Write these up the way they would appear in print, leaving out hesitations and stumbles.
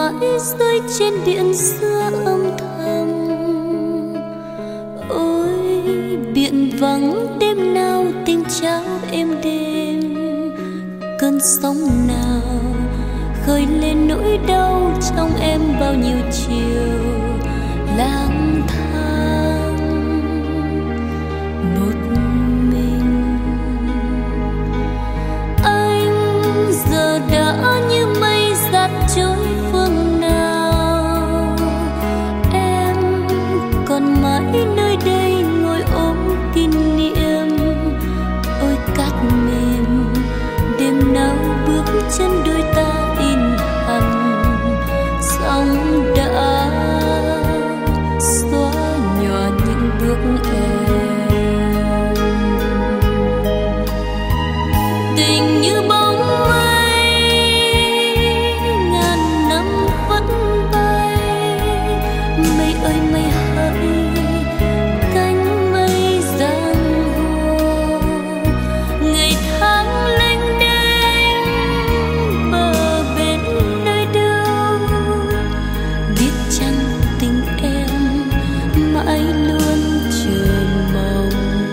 mãi rơi trên điện xưa âm thầm. Ôi biển vắng đêm nào tình trao êm đêm, cơn sóng nào khơi lên nỗi đau trong em bao nhiêu chiều lang thang một mình. Anh giờ đã như mây dạt trôi phương nào, em còn mãi nơi đây ngồi ôm kỷ niệm. Ôi cát mềm đêm nào bước chân đôi ta in hằn, sóng đã xóa nhòa những bước em. Tình như bóng mây ngàn năm vẫn bay, mây ơi mây hỡi cánh mây giang hồ. Ngày tháng lênh đênh bờ bên nơi đâu, biết chăng tình em mãi luôn chờ mong.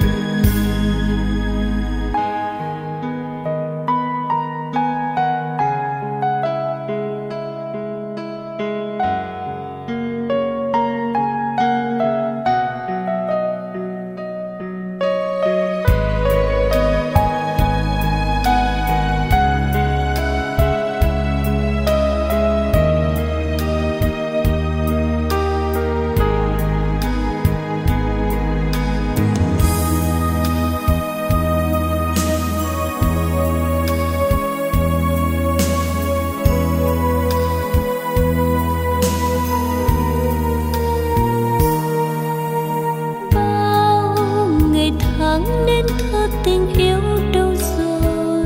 Tháng nên thơ tình yêu đâu rồi,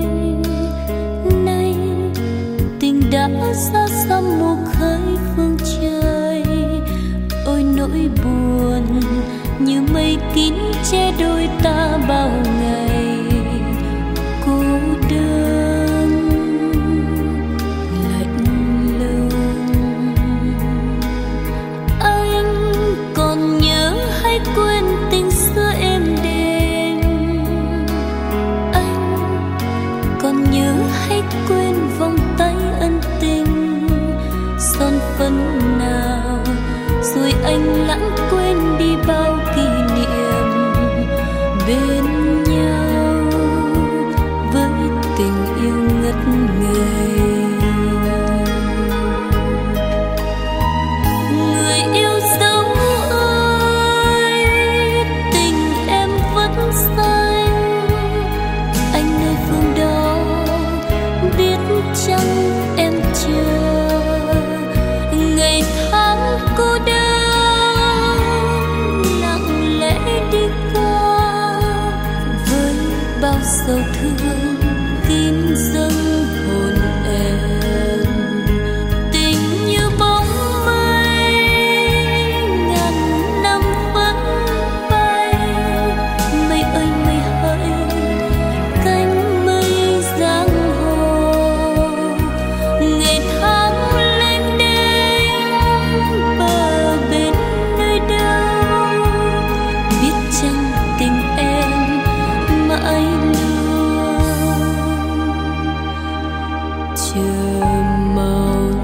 nay tình đã xa xăm một khơi phương trời. Ôi nỗi buồn như mây kín che đôi ta bao ngày cô đơn lạnh lùng. Anh còn nhớ hay quên tình xưa êm đềm, anh còn nhớ hay quên vòng tay ân tình son phấn nào, rồi anh lãng quên đi bao kỷ niệm bên nhau với tình yêu ngất ngây. Người yêu dấu ơi tình em vẫn xanh, anh nơi phương đó biết chăng em chờ. Ngày tháng cô đơn lặng lẽ đi qua với bao sầu thương kín dâng hồn em. Tình như bóng mây ngàn năm vẫn bay, mây ơi mây hỡi cánh mây giang hồ. Ngày tháng lênh đênh bờ bên nơi đâu, biết chăng tình em mãi luôn chờ mong.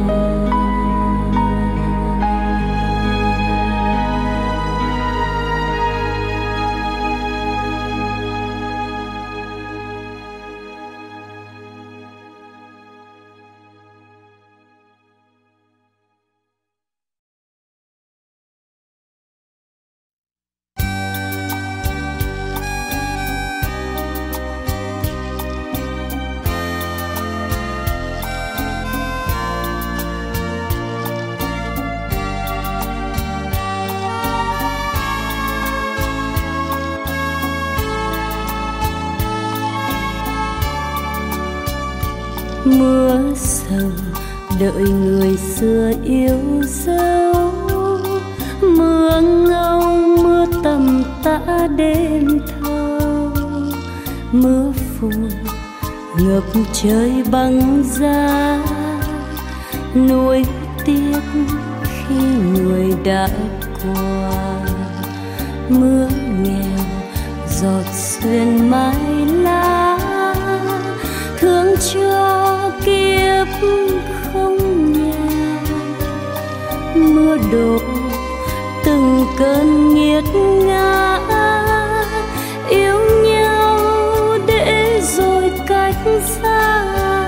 Mưa sầu đợi người xưa yêu dấu, mưa ngâu mưa tầm tã đêm thâu, mưa phùn ngập trời băng giá, nuối tiếc khi người đã qua. Mưa nghèo giọt xuyên mái lá, thương cho kiếp không nhà. Mưa đổ từng cơn nghiệt ngã, yêu nhau để rồi cách xa.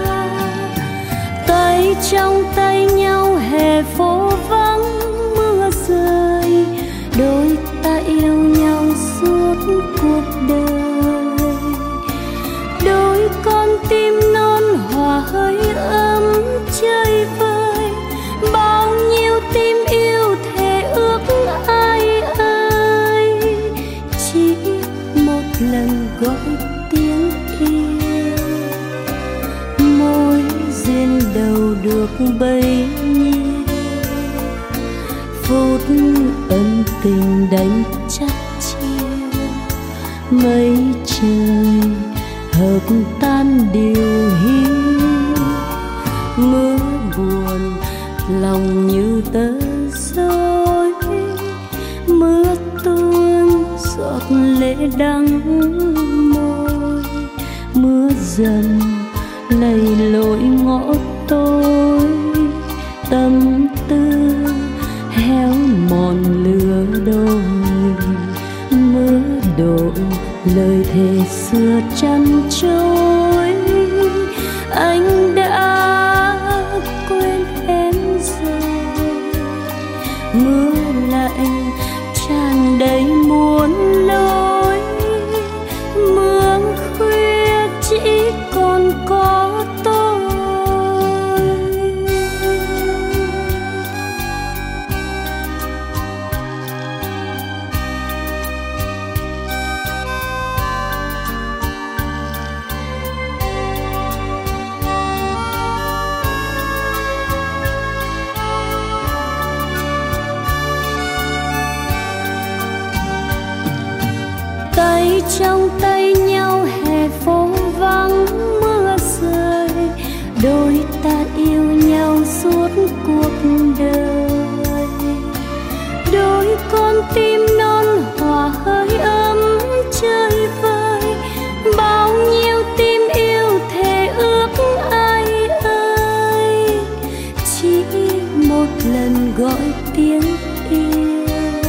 Tay trong tay nhau hè phố vắng mưa rơi, đôi ta yêu nhau suốt cuộc đời. Đôi con tim non hòa hơi ấm chơi vơi, bao nhiêu tim yêu thề ước ai ơi. Chỉ một lần gọi tiếng yêu, môi duyên đầu được bấy nhiêu. Phút ân tình đánh chắc chiêu, mây trời hợp tan điều hiu. Mưa buồn lòng như tơ rối, mưa tuôn giọt lệ đắng môi. Mưa dần lầy lội ngõ tối, tâm tư héo mòn lửa đôi. Mưa đổ lời thề xưa chăn trôi, anh đã quên em rồi. Mưa lạnh tràn đầy muôn lối, mưa khuya chỉ còn có tôi. Tay trong tay nhau hè phố vắng mưa rơi, đôi ta yêu nhau suốt cuộc đời. Đôi con tim non hòa hơi ấm chơi vơi, bao nhiêu tim yêu thề ước ai ơi. Chỉ một lần gọi tiếng yêu,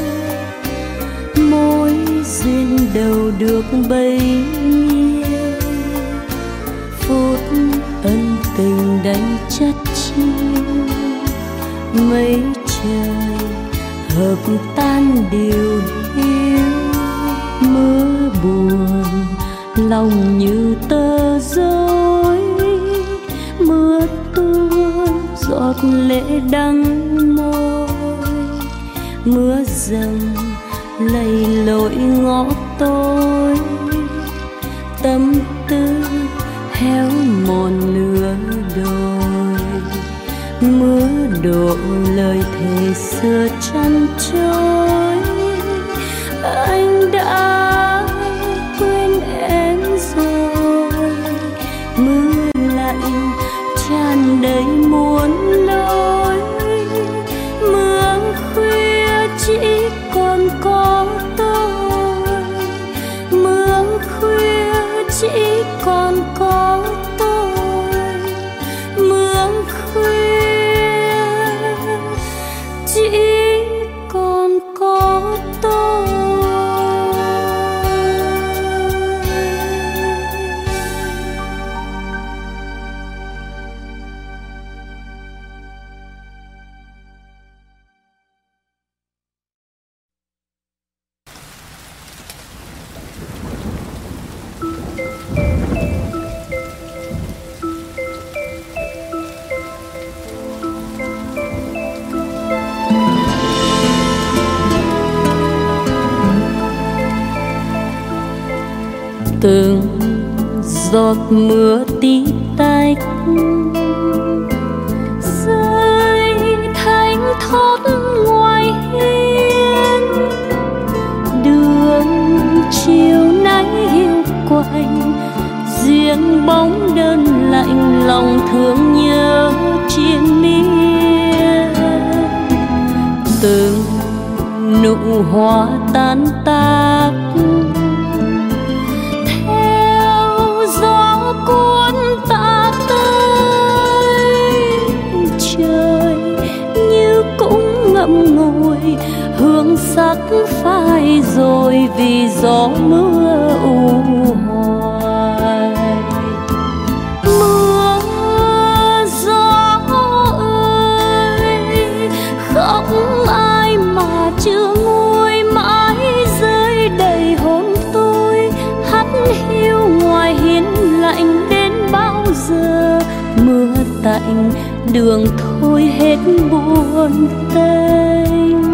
môi duyên đầu được bấy nhiêu. Phút ân tình đánh chất chiêu, mây trời hợp tan điều hiu. Mưa buồn lòng như tơ rối, mưa tuôn giọt lệ đắng môi. Mưa dầm lầy lội ngõ tối, tâm tư héo mòn lửa đôi. Mưa đổ lời thề xưa chăn trôi, anh đã quên em rồi. Mưa lạnh tràn đầy muôn lối, mưa khuya chỉ còn có tôi. Mưa khuya chỉ còn có tôi. Mưa khuya chỉ còn có tôi. Từng giọt mưa tí tách rơi thánh thót ngoài hiên. Đường chiều nay hiu quạnh, riêng bóng đơn lạnh lòng thương nhớ triền miên. hoa tan tác. Theo gió cuốn ta tới, trời như cũng ngậm ngùi, hương sắc phai rồi vì gió mưa u hoài. Mưa gió ơi, không ai mà chưa nguôi, mãi rơi đầy hồn tôi. Hắt hiu ngoài hiên lạnh đến bao giờ, mưa tạnh đường thôi hết buồn tênh.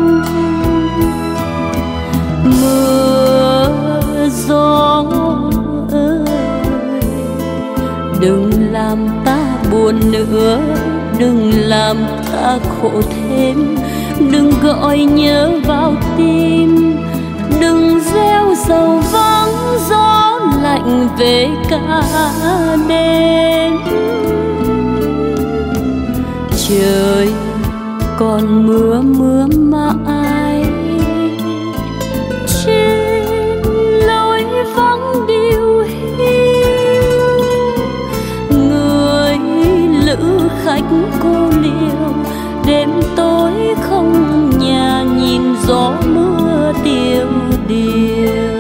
Mưa gió ơi, đừng làm ta buồn nữa, đừng làm ta khổ thêm, đừng gọi nhớ vào tim, đừng gieo sầu vắng gió lạnh về cả đêm. Trời còn mưa mưa mãi, trên lối vắng điêu hiu, người lữ khách cô liêu, đêm tối không nhà nhìn gió mưa tiêu điều.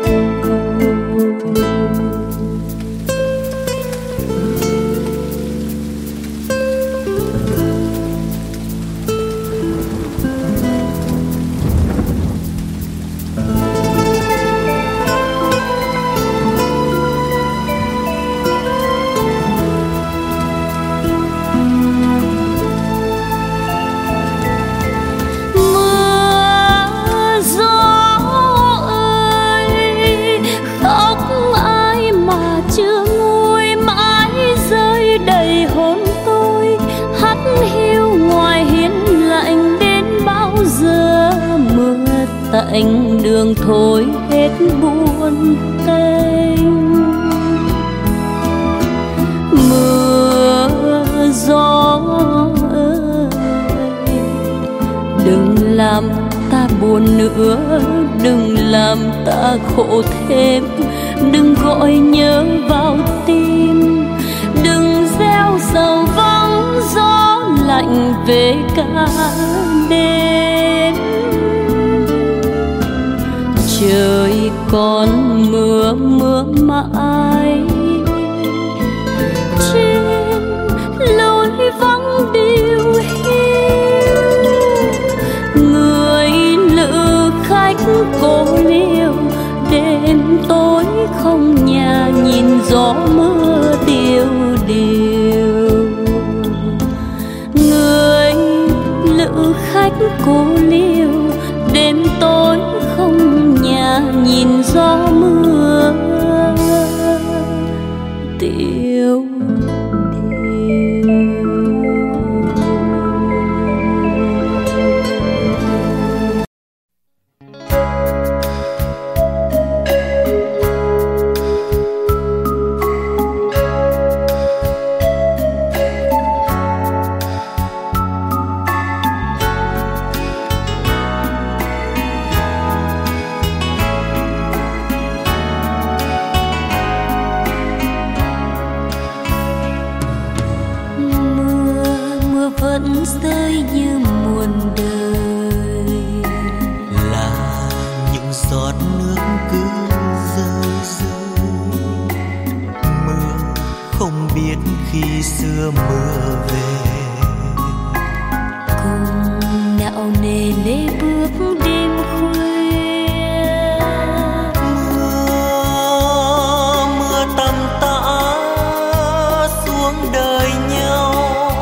Tạnh đường thôi hết buồn tênh. Mưa gió ơi, đừng làm ta buồn nữa, đừng làm ta khổ thêm, đừng gọi nhớ vào tim, đừng gieo sầu vắng gió lạnh về cả đêm. Trời còn mưa mưa mãi, trên lối vắng điêu hiu, người lữ khách cô liêu, đêm tối không nhà nhìn gió mưa tiêu điều. Người lữ khách cô liêu, đêm tối không nhà nhìn gió mưa tiêu vẫn rơi như muôn đời, là những giọt nước cứ rơi rơi. Mưa không biết khi xưa mưa về, cùng nạo nề lê bước đêm khuya. Mưa tầm tã xuống đời nhau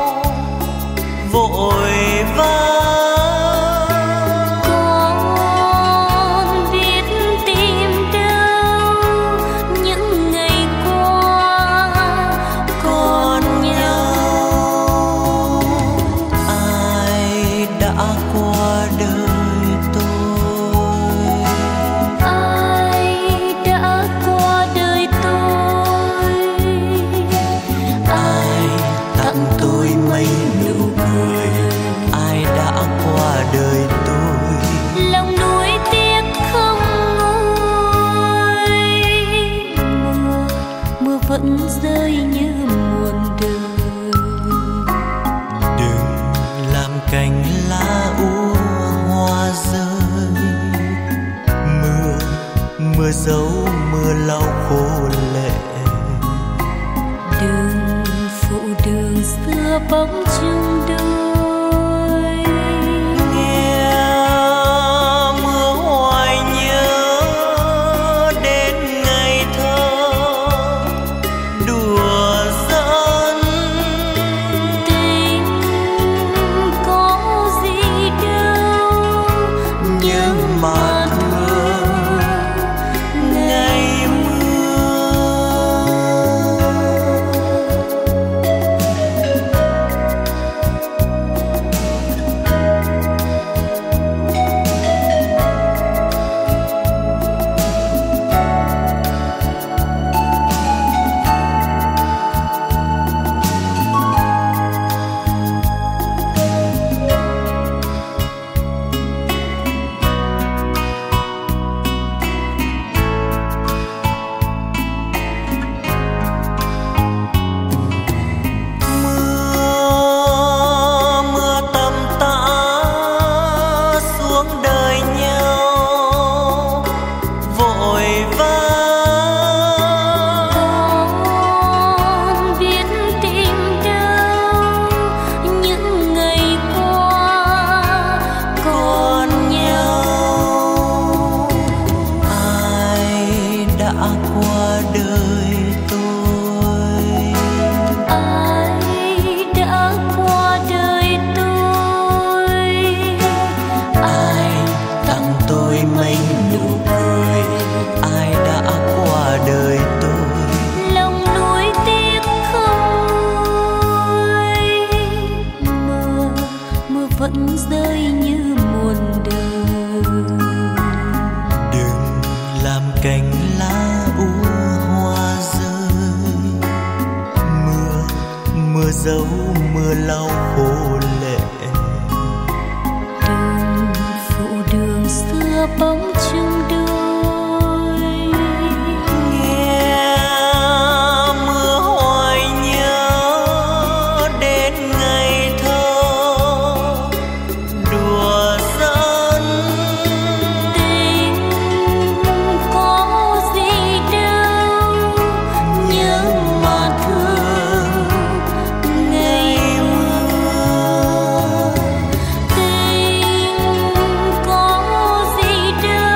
vội vã. Con biết tìm đâu những ngày qua còn nhau. Ai đã qua đời tôi, ai đã qua đời tôi, ai tặng tôi mấy nụ cười, ai đã qua đời tôi. lòng nuối cành lá úa hoa rơi. Mưa mưa dấu mưa lau khô lệ. Đường phụ đường xưa bóng chung đôi. Nghe mưa hoài nhớ đến ngày thơ đùa giỡn. Tình có gì đâu Nhưng mà thương ngày mưa. Mưa tầm tã xuống đời nhau vội vã. Con biết tìm đâu những ngày qua Còn nhau ai đã qua đời tôi. ai đã qua đời tôi. Ai tặng tôi mấy nụ cười. Ai đã qua đời tôi. Lòng nuối tiếc không nguôi. Mưa vẫn rơi như muôn đời. Đừng làm cành lá úa hoa rơi. Mưa dấu mưa lau khô lệ. Đường phụ đường xưa bóng chung đôi. Nghe mưa hoài nhớ đến ngày thơ đùa giỡn. Tình có gì đâu Nhưng mà thương ngày mưa. tình có gì đâu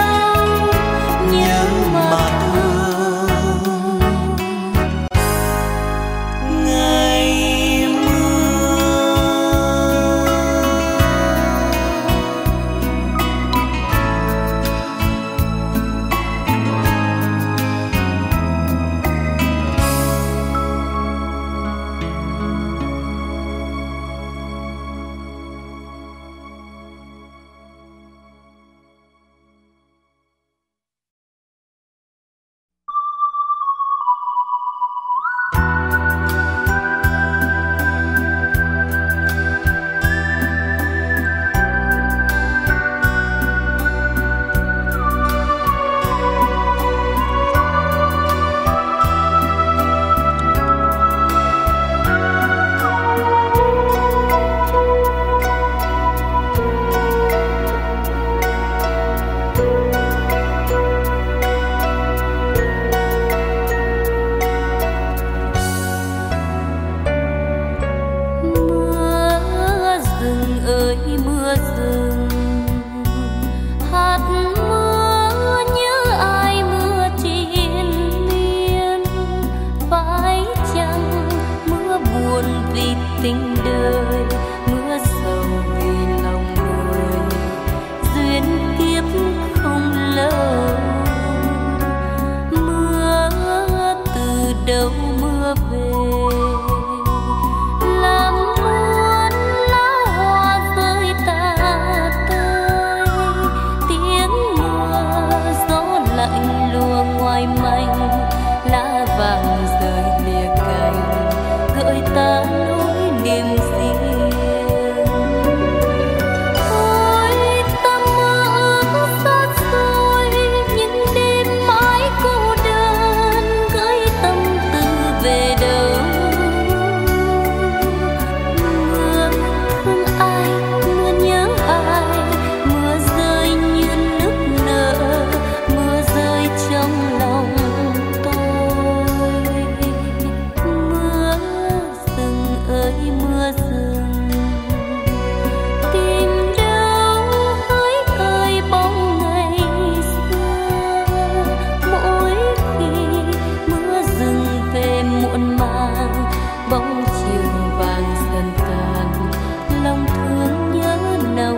mưa rừng. Tìm đâu hỡi ơi bóng ngày xưa, mỗi khi mưa rừng về muộn màng, bóng chiều vàng dần tàn, lòng thương nhớ nồng.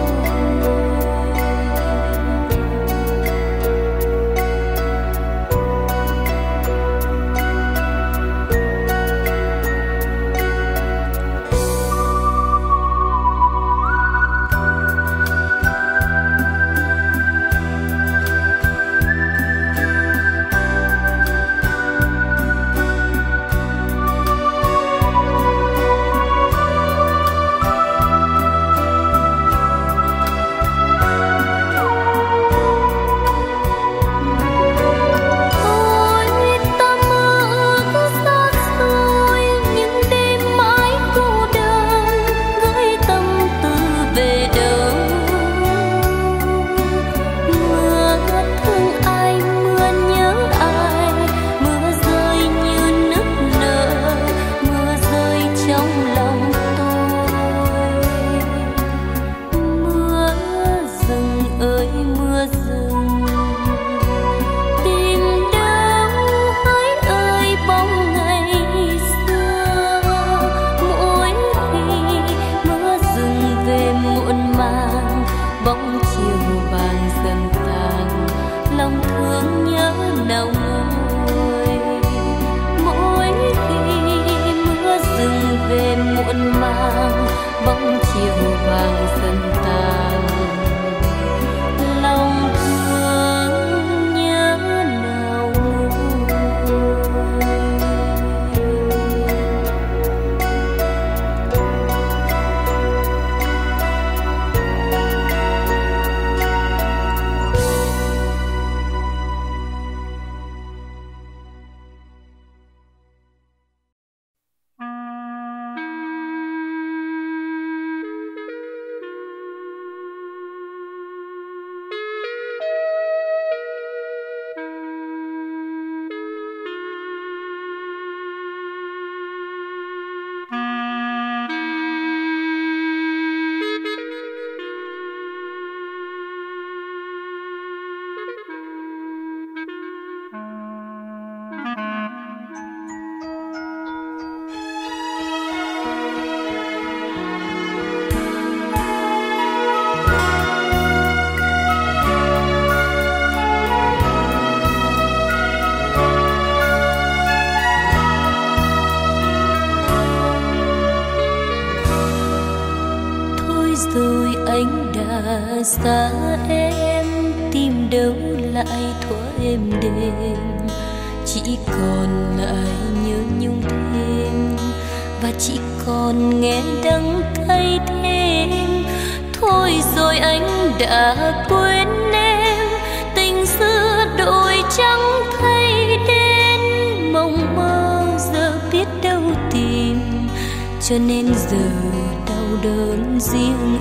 Rồi anh đã xa em, tìm đâu lại thuở êm đềm, chỉ còn lại nhớ nhung thêm, và chỉ còn nghe đắng cay thêm. Thôi rồi anh đã quên em, tình xưa đổi trắng thay đen, mộng mơ giờ biết đâu tìm, cho nên giờ đau đớn riêng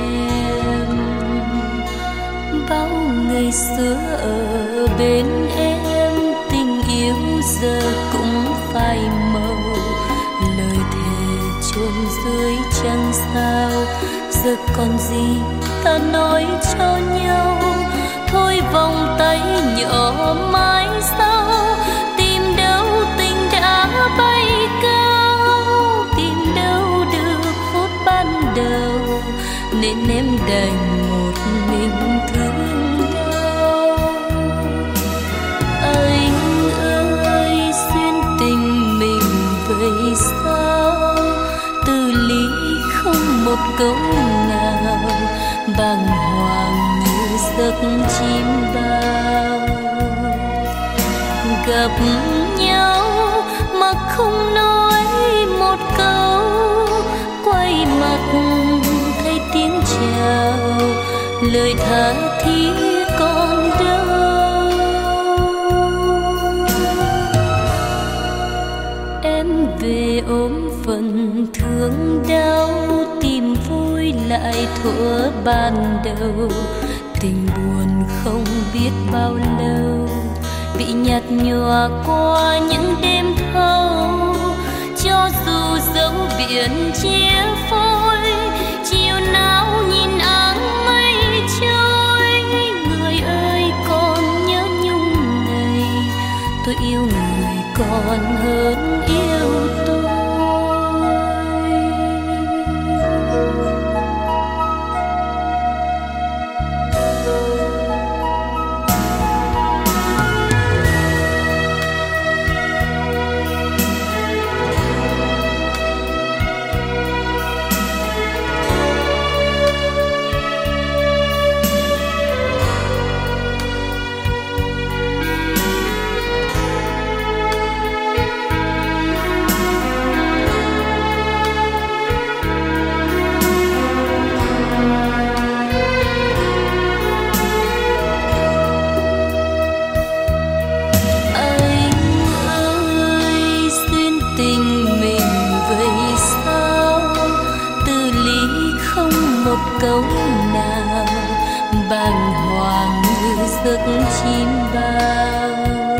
em. Bao ngày xưa ở bên em, tình yêu giờ cũng phai màu, lời thề chôn dưới trăng sao, giờ còn gì ta nói cho nhau. Thôi vòng tay nhỏ mãi sau, tìm đâu tình đã bay cao, tìm đâu được phút ban đầu, nên em đành một mình thương đau. Anh ơi duyên tình mình vậy sao, từ ly không một câu nào, bàng hoàng như giấc chim bao. Gặp nhau mà không nói một câu, quay mặt thấy tiếng chào, lời tha thiết còn đâu. Em về ôm phần thương đau, tìm vui lại thuở ban đầu, tình buồn không biết bao lâu, bị nhạt nhòa qua những đêm thâu. cho dù dấu biển chia phôi, chiều nào nhìn áng mây trôi. Người ơi còn nhớ nhung này, tôi yêu người còn hơn yêu tôi. Câu nào bàng hoàng như giấc chim bao,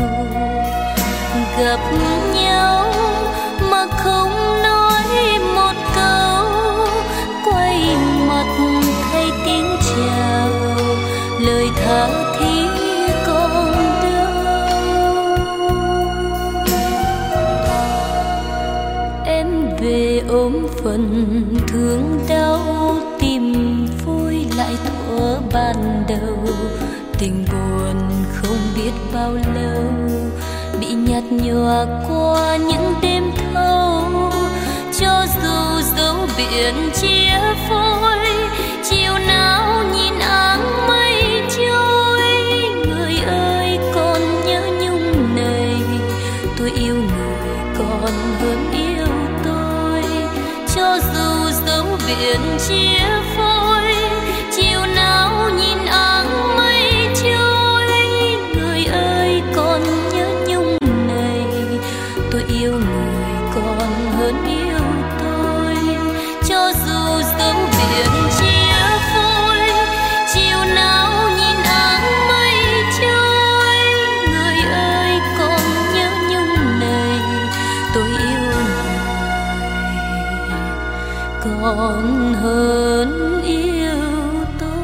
gặp nhau mà không nói một câu, quay mặt thay tiếng chào, lời tha thiết còn đâu. Em về ôm phần thương đau, tìm vui lại thuở ban đầu. Tình buồn không biết bao lâu, bị nhạt nhòa qua những đêm thâu. Cho dù dấu biển chia phôi, chiều nào nhìn áng mây trôi. Người ơi còn nhớ nhung này, tôi yêu người còn hơn yêu tôi. Cho dù dấu biển chia phôi, chiều nào nhìn áng mây trôi. Người ơi còn nhớ nhung này, tôi yêu người còn hơn yêu tôi. Cho dù dấu biển chia phôi, chiều nào nhìn áng mây trôi. Người ơi còn nhớ nhung này, tôi yêu người còn hơn yêu tôi.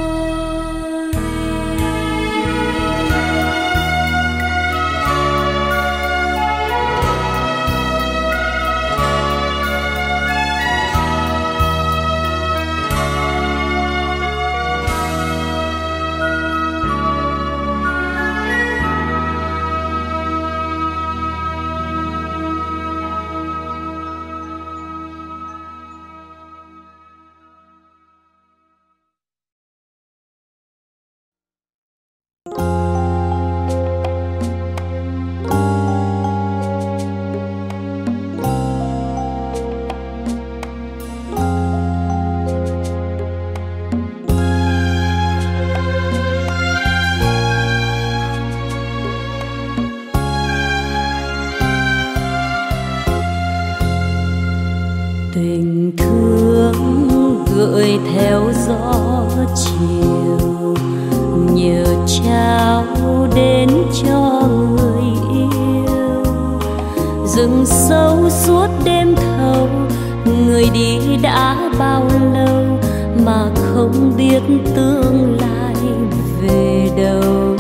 Tình thương gợi theo gió chiều, nhờ trao đến cho người yêu. Rừng sâu suốt đêm thâu, người đi đã bao lâu mà không biết tương lai về đâu.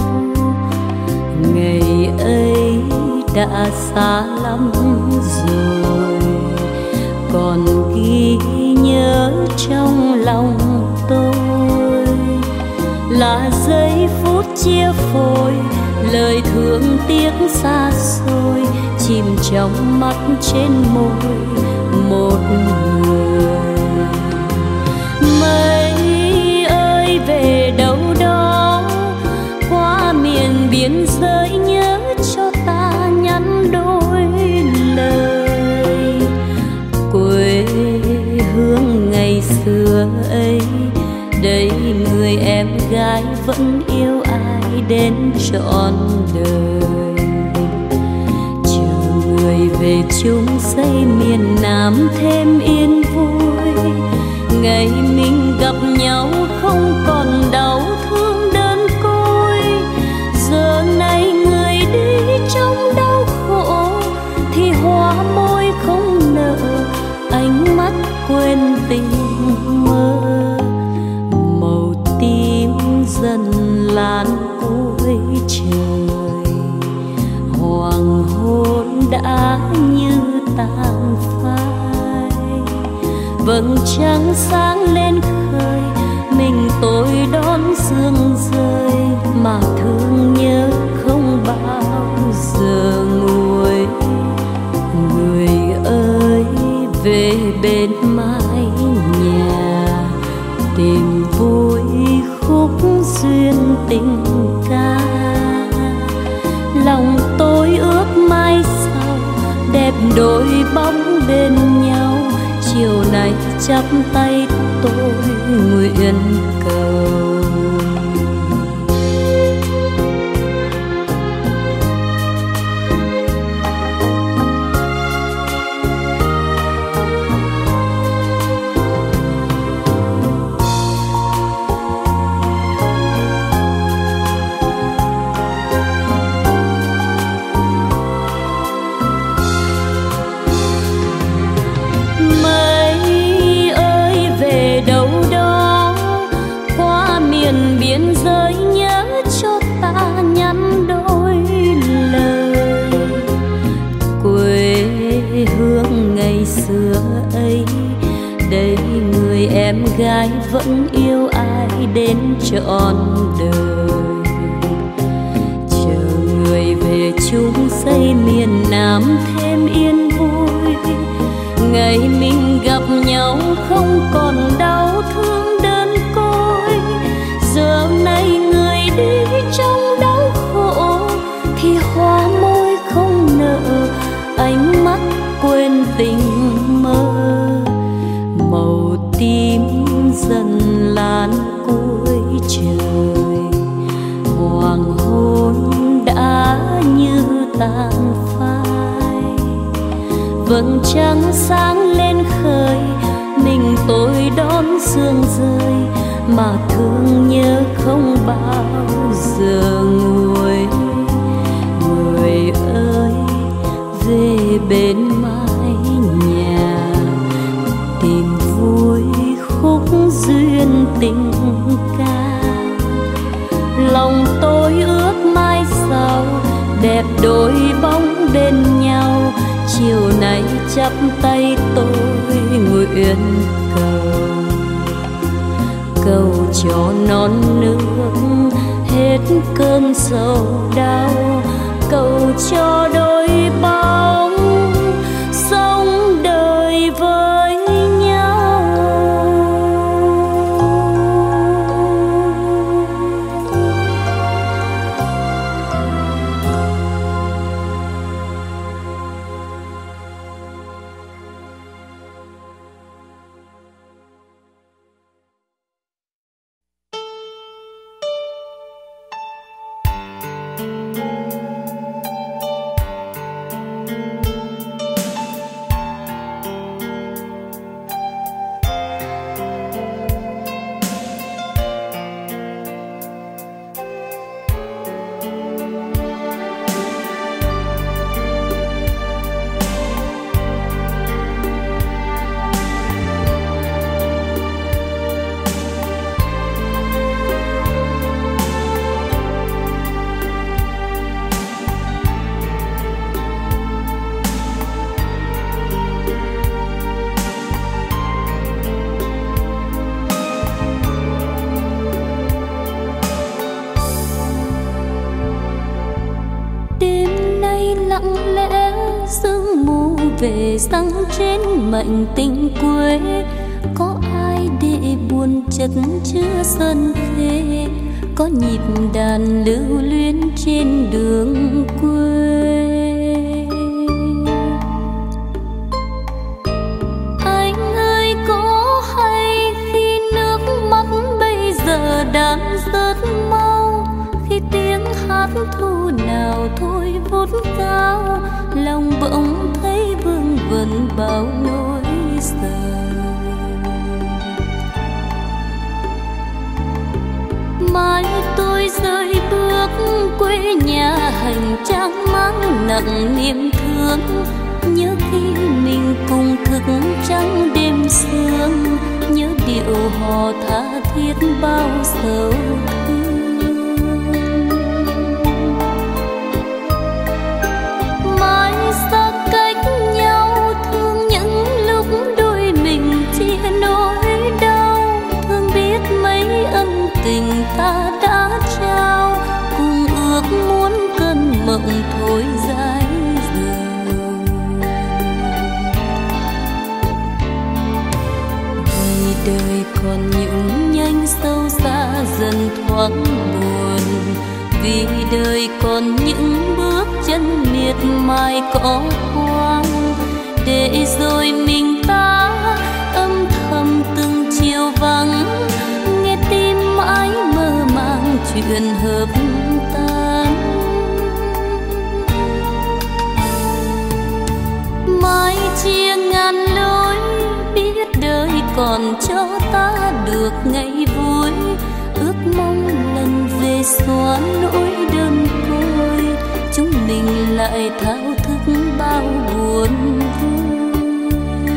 Ngày ấy đã xa lắm rồi, còn ghi nhớ trong lòng tôi là giây phút chia phôi, lời thương tiếc xa xôi chìm trong mắt trên môi một người. Mây ơi về đâu đó, qua miền biên giới nhớ cho ta nhắn đôi lời. Quê hương ngày xưa ấy, đây người em gái vẫn yêu ai đến trọn đời. Chờ người về chung xây miền Nam thêm yên vui, ngày mình gặp nhau không còn đau thương đơn côi. Giờ này người đi trong đau khổ thì hoa môi không quên tình mơ. Màu tím dần lan cuối trời, hoàng hôn đã như tàn phai. Vầng trăng sáng lên khơi, mình tôi đón sương rơi, mà thương nhớ không bao giờ nguôi. Người ơi về bên mái nhà, tìm vui khúc duyên tình ca. Lòng tôi ước mai sau đẹp đôi bóng bên nhau, chiều nay chắp tay tôi nguyện cầu. Em gái vẫn yêu ai đến trọn đời, chờ người về chung xây miền Nam thêm yên vui. Ngày mình gặp nhau không còn đau thương đơn côi, giờ này người đi trong đau khổ thì hoa môi không nở, ánh mắt quên tình mơ. Màu tím dần lan cuối trời, hoàng hôn đã như tàn phai. Vầng trăng sáng lên khơi, mình tôi đón sương rơi, mà thương nhớ không bao giờ nguôi. Người ơi về bên mái nhà, tìm vui khúc duyên tình ca. Lòng tôi ước mai sau đẹp đôi bóng bên nhau, chiều nay chắp tay tôi nguyện cầu. Cầu cho non nước hết cơn sầu đau, cầu cho đôi bóng sống đời với nhau. Về răng trên mệnh tình quê, có ai để buồn chất chứa sân khê, có nhịp đàn lưu luyến trên đường quê. Anh ơi có hay khi nước mắt bây giờ đang rớt mau, khi tiếng hát thu nào thôi vút cao, lòng bỗng thấy vương vấn bao nỗi sợ. Mai tôi rời bước quê nhà, hành trang mang nặng niềm thương, nhớ khi mình cùng thức trắng đêm sương, nhớ điệu hò tha thiết bao sầu thương. Mãi xa cách nhau, thương những lúc đôi mình chia nỗi đau, thương biết mấy ân tình ta đã trao, cùng ước muốn cơn mộng thôi dài dầu. Vì đời còn những nhánh sâu xa dần thoáng buồn, vì đời còn những bước chân miệt mài cỏ hoang, để rồi mình ta âm thầm từng chiều vắng, nghe tim mãi mơ màng chuyện hợp tan. Mãi chia ngàn lối, biết đời còn cho ta được ngày vui, ước mong lần về xóa nỗi đơn côi, chúng mình lại thao thức bao buồn vui.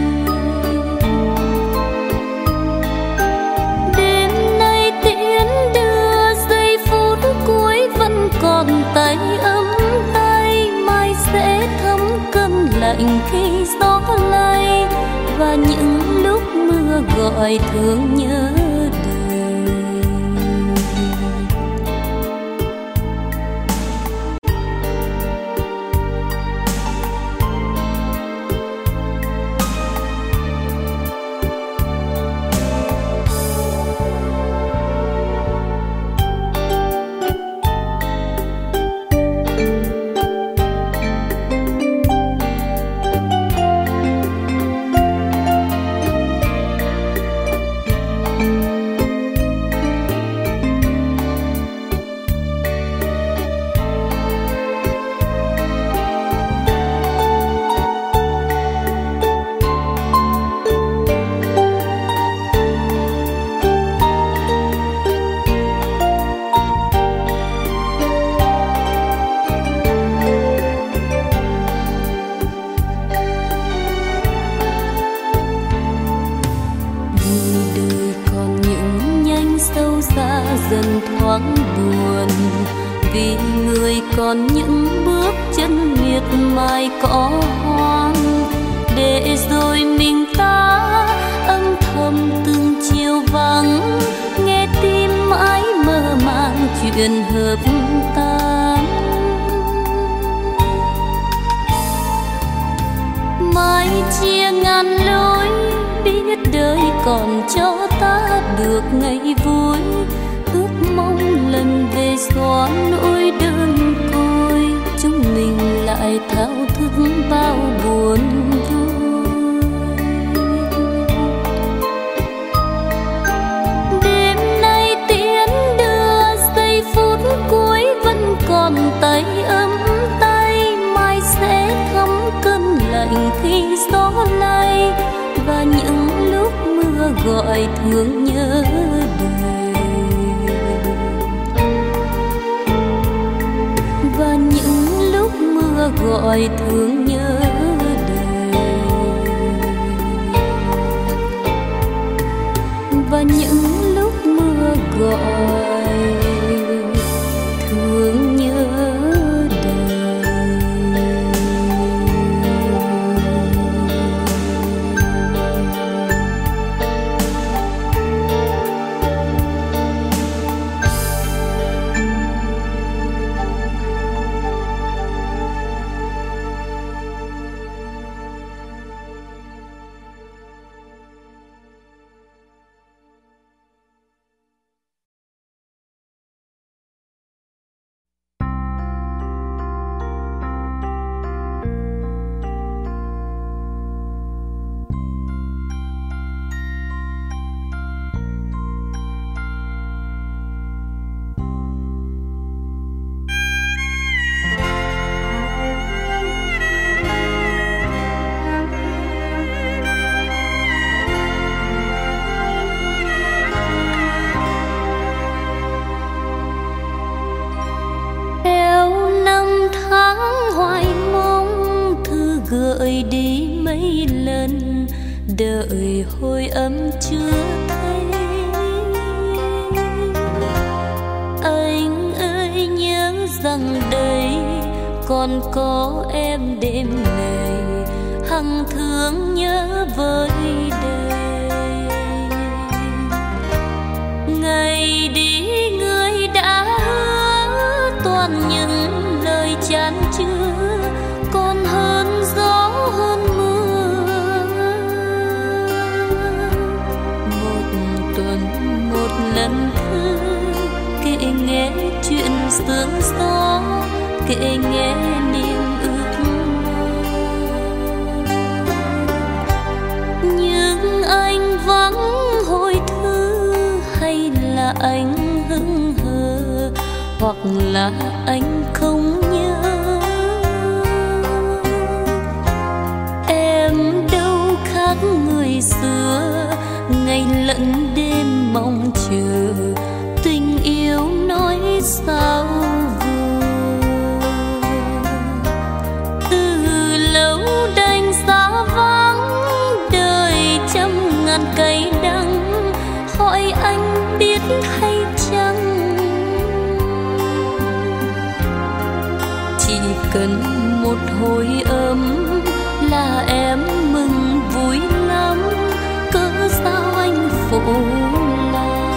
Đêm nay tiễn đưa giây phút cuối vẫn còn tay ấm tay, mai sẽ thấm cơn lạnh khi gió lay, và những lúc mưa gọi thương nhớ đời. Dần thoáng buồn, vì người còn những bước chân miệt mài cỏ hoang, để rồi mình ta âm thầm từng chiều vắng, nghe tim mãi mơ màng chuyện hợp tan. Mãi chia ngàn lối, biết đời còn cho ta được ngày vui, ước mong lần về xóa nỗi đơn côi, chúng mình lại thao thức bao buồn vui. Đêm nay tiễn đưa giây phút cuối vẫn còn tay ấm tay, mai sẽ thấm cơn lạnh khi gió lay, và những lúc mưa gọi thương nhớ đời. Và những lúc mưa gọi thương nhớ đời. Và những lúc mưa gọi thương nhớ đợi hồi âm chưa thấy. Anh ơi nhớ rằng đây còn có em đêm này, hằng thương nhớ với đời. Ngày đi người đã hứa toàn những lời chan chứa, còn hơn gió hơn mưa. Một tuần một lần thư kể nghe chuyện sương gió, kể nghe niềm ước mơ. Nhưng anh vắng hồi thư, hay là anh hững hờ, hoặc là anh không nhớ. Em đâu khác người xưa, ngày lẫn đêm mong chờ, tình yêu nói sao vừa. Từ lâu đành xa vắng, đời trăm ngàn cây đắng, hỏi anh biết hay chăng. Chỉ cần một hồi ấm là em mừng vui lắm, cớ sao anh phụ lòng.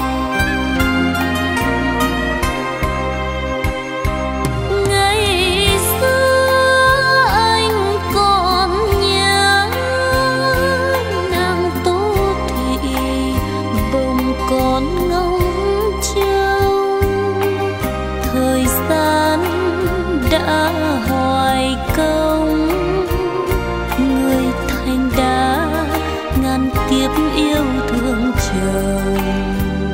Ngày xưa anh còn nhớ nàng Tô Thị, bông con ngóng trông. Thời gian đã hoài công, người thành đã ngàn kiếp yêu thương chồng.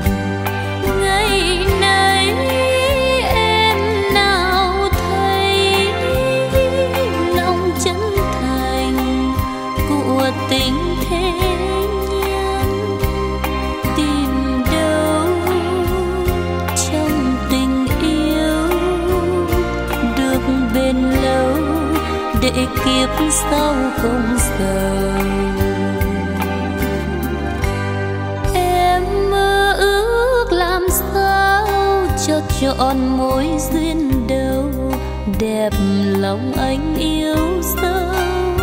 Ngày nay em nào thấy lòng chân thành của tình thế nhân, tìm đâu trong tình yêu được bền lâu, để kiếp sau không sầu. Em mơ ước làm sao cho trọn mối duyên đầu, đẹp lòng anh yêu dấu.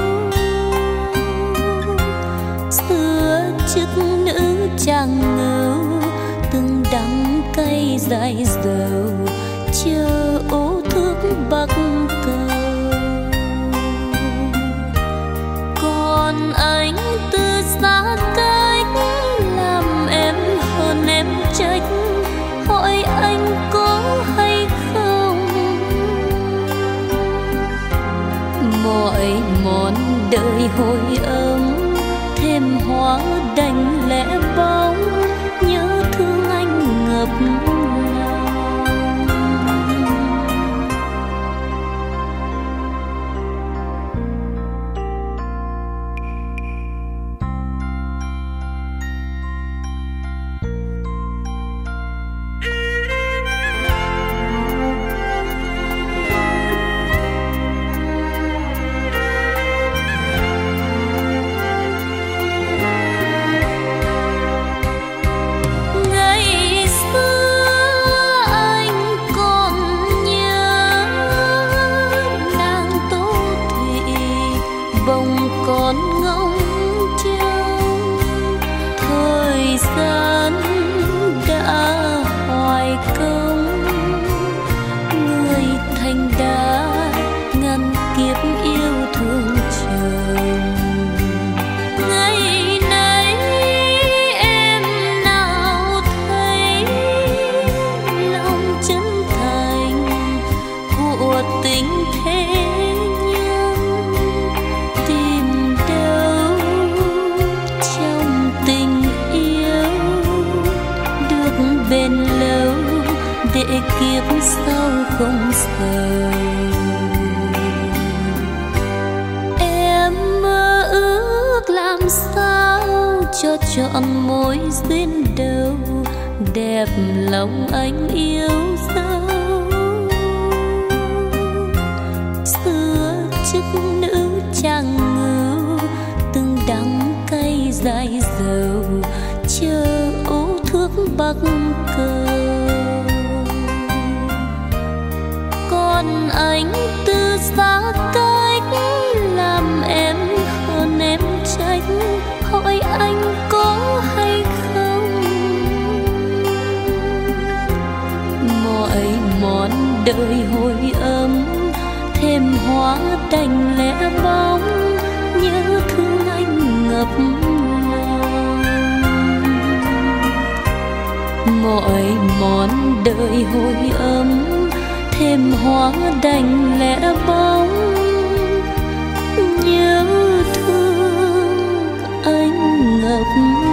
Xưa chức nữ chàng ngưu, từng đắng cay dại dầu, chờ ô thước bắc cầu. Còn anh từ xa cách, làm em hơn em trách, hỏi anh có hay không. Mọi mòn đời hồi ấm, thêm hóa đành lẽ bóng, nhớ thương anh ngập lòng. Còn ngóng trông, thời gian đã hoài công, người thành đã ngàn kiếp yêu thương chồng. Ngày nay em nào thấy lòng chân thành của tình thế nhân, bền lâu để kiếp sau không sầu. Em mơ ước làm sao cho trọn mối duyên đầu, đẹp lòng anh yêu dấu. Xưa chức nữ chàng ngưu, từng đắng cay bắc cờ. Còn anh từ xa cách làm em hơn em tránh, hỏi anh có hay không. Mọi món đời hồi ấm thêm hóa đành lẽ bóng, nhớ thương anh ngập lòng. Mọi món đời hồi ấm thêm hóa đành lẽ bóng, nhớ thương anh ngập